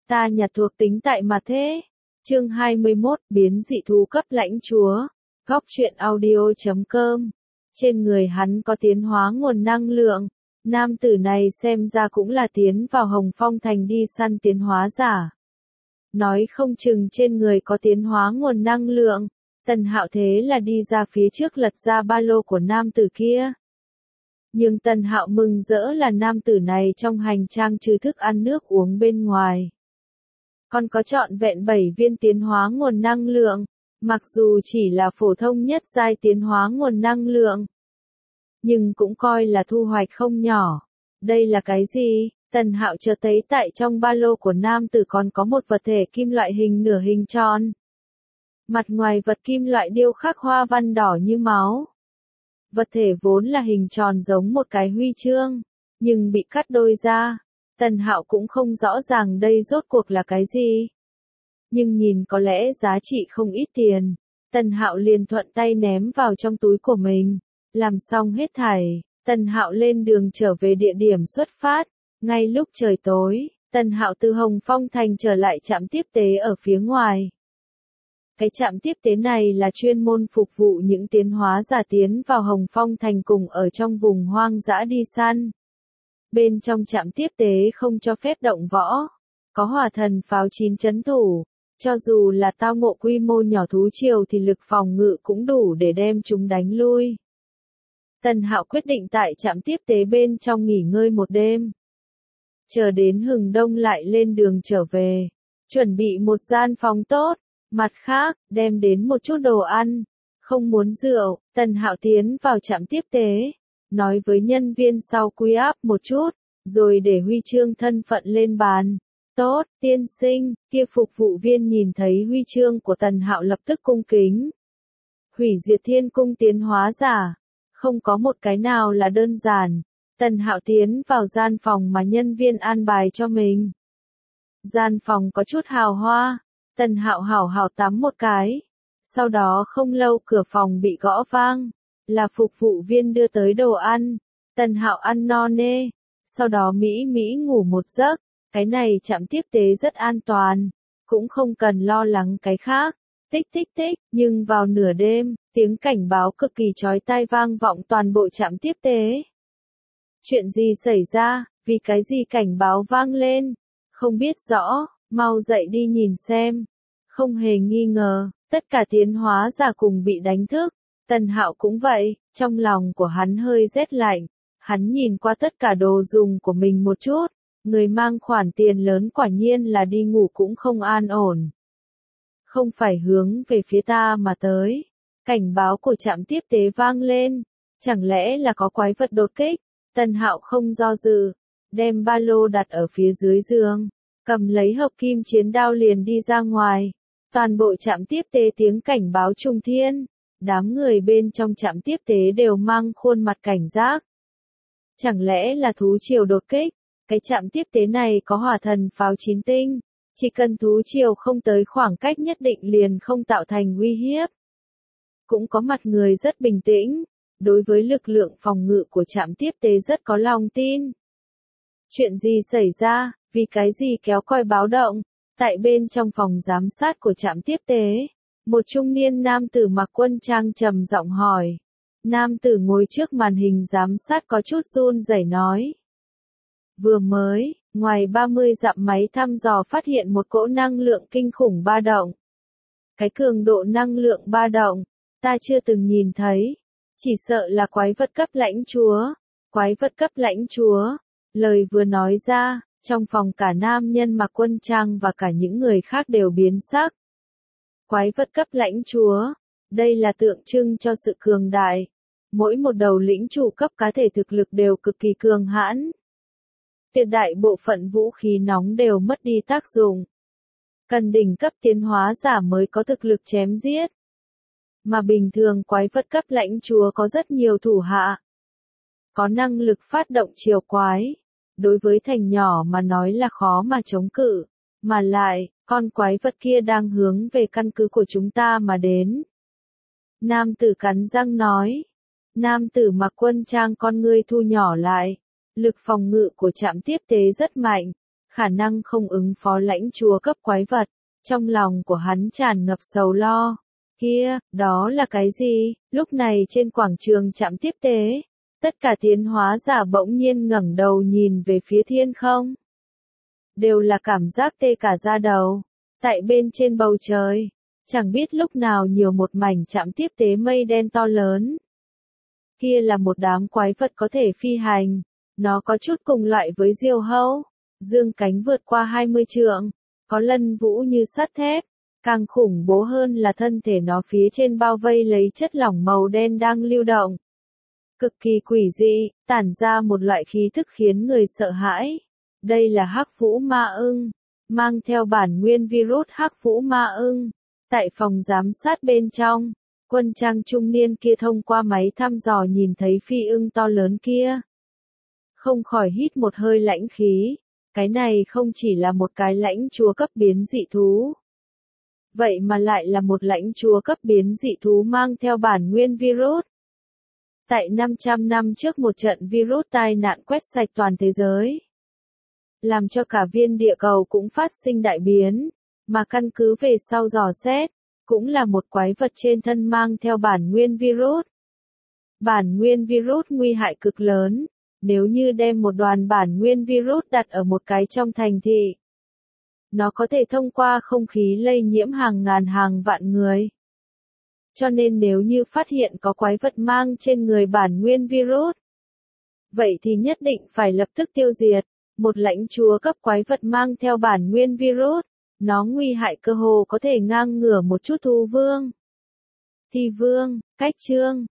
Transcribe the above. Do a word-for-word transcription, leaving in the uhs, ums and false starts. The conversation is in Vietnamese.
Ta nhặt thuộc tính tại mà thế. Chương hai mươi mốt, biến dị thú cấp lãnh chúa. Góc truyện audio chấm com. Trên người hắn có tiến hóa nguồn năng lượng. Nam tử này xem ra cũng là tiến vào Hồng Phong Thành đi săn tiến hóa giả. Nói không chừng trên người có tiến hóa nguồn năng lượng. Tần Hạo thế là đi ra phía trước lật ra ba lô của nam tử kia. Nhưng Tần Hạo mừng rỡ là nam tử này trong hành trang trừ thức ăn nước uống bên ngoài. Còn có trọn vẹn bảy viên tiến hóa nguồn năng lượng, mặc dù chỉ là phổ thông nhất giai tiến hóa nguồn năng lượng. Nhưng cũng coi là thu hoạch không nhỏ. Đây là cái gì? Tần Hạo chợt thấy tại trong ba lô của nam tử còn có một vật thể kim loại hình nửa hình tròn. Mặt ngoài vật kim loại điêu khắc hoa văn đỏ như máu. Vật thể vốn là hình tròn giống một cái huy chương, nhưng bị cắt đôi ra. Tần Hạo cũng không rõ ràng đây rốt cuộc là cái gì. Nhưng nhìn có lẽ giá trị không ít tiền. Tần Hạo liền thuận tay ném vào trong túi của mình. Làm xong hết thảy, Tần Hạo lên đường trở về địa điểm xuất phát. Ngay lúc trời tối, Tần Hạo từ Hồng Phong Thành trở lại trạm tiếp tế ở phía ngoài. Cái trạm tiếp tế này là chuyên môn phục vụ những tiến hóa giả tiến vào Hồng Phong Thành cùng ở trong vùng hoang dã đi săn. Bên trong trạm tiếp tế không cho phép động võ. Có hỏa thần pháo chín trấn thủ. Cho dù là tao ngộ quy mô nhỏ thú triều thì lực phòng ngự cũng đủ để đem chúng đánh lui. Tần Hạo quyết định tại trạm tiếp tế bên trong nghỉ ngơi một đêm. Chờ đến hừng đông lại lên đường trở về. Chuẩn bị một gian phòng tốt. Mặt khác, đem đến một chút đồ ăn. Không muốn rượu, Tần Hạo tiến vào trạm tiếp tế. Nói với nhân viên sau quy áp một chút, rồi để huy chương thân phận lên bàn. Tốt, tiên sinh, kia phục vụ viên nhìn thấy huy chương của Tần Hạo lập tức cung kính. Hủy diệt thiên cung tiến hóa giả. Không có một cái nào là đơn giản. Tần Hạo tiến vào gian phòng mà nhân viên an bài cho mình. Gian phòng có chút hào hoa. Tần Hạo hảo hảo tắm một cái. Sau đó không lâu cửa phòng bị gõ vang. Là phục vụ viên đưa tới đồ ăn. Tần Hạo ăn no nê. Sau đó Mỹ Mỹ ngủ một giấc. Cái này trạm tiếp tế rất an toàn. Cũng không cần lo lắng cái khác. Tích tích tích. Nhưng vào nửa đêm, tiếng cảnh báo cực kỳ chói tai vang vọng toàn bộ trạm tiếp tế. Chuyện gì xảy ra? Vì cái gì cảnh báo vang lên? Không biết rõ. Mau dậy đi nhìn xem. Không hề nghi ngờ, tất cả tiến hóa giả cùng bị đánh thức. Tần Hạo cũng vậy, trong lòng của hắn hơi rét lạnh. Hắn nhìn qua tất cả đồ dùng của mình một chút. Người mang khoản tiền lớn quả nhiên là đi ngủ cũng không an ổn. Không phải hướng về phía ta mà tới. Cảnh báo của trạm tiếp tế vang lên. Chẳng lẽ là có quái vật đột kích? Tần Hạo không do dự. Đem ba lô đặt ở phía dưới giường. Cầm lấy hợp kim chiến đao liền đi ra ngoài. Toàn bộ trạm tiếp tế tiếng cảnh báo trung thiên. Đám người bên trong trạm tiếp tế đều mang khuôn mặt cảnh giác. Chẳng lẽ là thú triều đột kích? Cái trạm tiếp tế này có hỏa thần pháo chín tinh. Chỉ cần thú triều không tới khoảng cách nhất định liền không tạo thành uy hiếp. Cũng có mặt người rất bình tĩnh. Đối với lực lượng phòng ngự của trạm tiếp tế rất có lòng tin. Chuyện gì xảy ra? Vì cái gì kéo còi báo động? Tại bên trong phòng giám sát của trạm tiếp tế, một trung niên nam tử mặc quân trang trầm giọng hỏi. Nam tử ngồi trước màn hình giám sát có chút run rẩy nói. Vừa mới, ngoài ba mươi dặm máy thăm dò phát hiện một cỗ năng lượng kinh khủng ba động. Cái cường độ năng lượng ba động, ta chưa từng nhìn thấy. Chỉ sợ là quái vật cấp lãnh chúa. Quái vật cấp lãnh chúa. Lời vừa nói ra. Trong phòng cả nam nhân mặc quân trang và cả những người khác đều biến sắc. Quái vật cấp lãnh chúa. Đây là tượng trưng cho sự cường đại. Mỗi một đầu lĩnh chủ cấp cá thể thực lực đều cực kỳ cường hãn. Tuyệt đại bộ phận vũ khí nóng đều mất đi tác dụng. Cần đỉnh cấp tiến hóa giả mới có thực lực chém giết. Mà bình thường quái vật cấp lãnh chúa có rất nhiều thủ hạ. Có năng lực phát động triều quái. Đối với thành nhỏ mà nói là khó mà chống cự, mà lại, con quái vật kia đang hướng về căn cứ của chúng ta mà đến. Nam tử cắn răng nói. Nam tử mặc quân trang con ngươi thu nhỏ lại. Lực phòng ngự của trạm tiếp tế rất mạnh. khả năng không ứng phó lãnh chúa cấp quái vật. Trong lòng của hắn tràn ngập sầu lo. Kia, đó là cái gì? Lúc này trên quảng trường trạm tiếp tế, tất cả tiến hóa giả bỗng nhiên ngẩng đầu nhìn về phía thiên không. Đều là cảm giác tê cả da đầu. Tại bên trên bầu trời, chẳng biết lúc nào nhiều một mảnh trạm tiếp tế mây đen to lớn. Kia là một đám quái vật có thể phi hành. Nó có chút cùng loại với diều hâu, dương cánh vượt qua hai mươi trượng, có lân vũ như sắt thép. Càng khủng bố hơn là thân thể nó phía trên bao vây lấy chất lỏng màu đen đang lưu động. Cực kỳ quỷ dị, tản ra một loại khí thức khiến người sợ hãi. Đây là hắc vũ ma ưng, mang theo bản nguyên virus hắc vũ ma ưng. Tại phòng giám sát bên trong, quân trang trung niên kia thông qua máy thăm dò nhìn thấy phi ưng to lớn kia. Không khỏi hít một hơi lãnh khí, cái này không chỉ là một cái lãnh chúa cấp biến dị thú. Vậy mà lại là một lãnh chúa cấp biến dị thú mang theo bản nguyên virus. Tại năm trăm năm trước một trận virus tai nạn quét sạch toàn thế giới. Làm cho cả viên địa cầu cũng phát sinh đại biến, mà căn cứ về sau dò xét, cũng là một quái vật trên thân mang theo bản nguyên virus. Bản nguyên virus nguy hại cực lớn, nếu như đem một đoàn bản nguyên virus đặt ở một cái trong thành thị. Nó có thể thông qua không khí lây nhiễm hàng ngàn hàng vạn người. Cho nên nếu như phát hiện có quái vật mang trên người bản nguyên virus, vậy thì nhất định phải lập tức tiêu diệt. Một lãnh chúa cấp quái vật mang theo bản nguyên virus, nó nguy hại cơ hồ có thể ngang ngửa một chút thú vương. Thi vương, cách chương.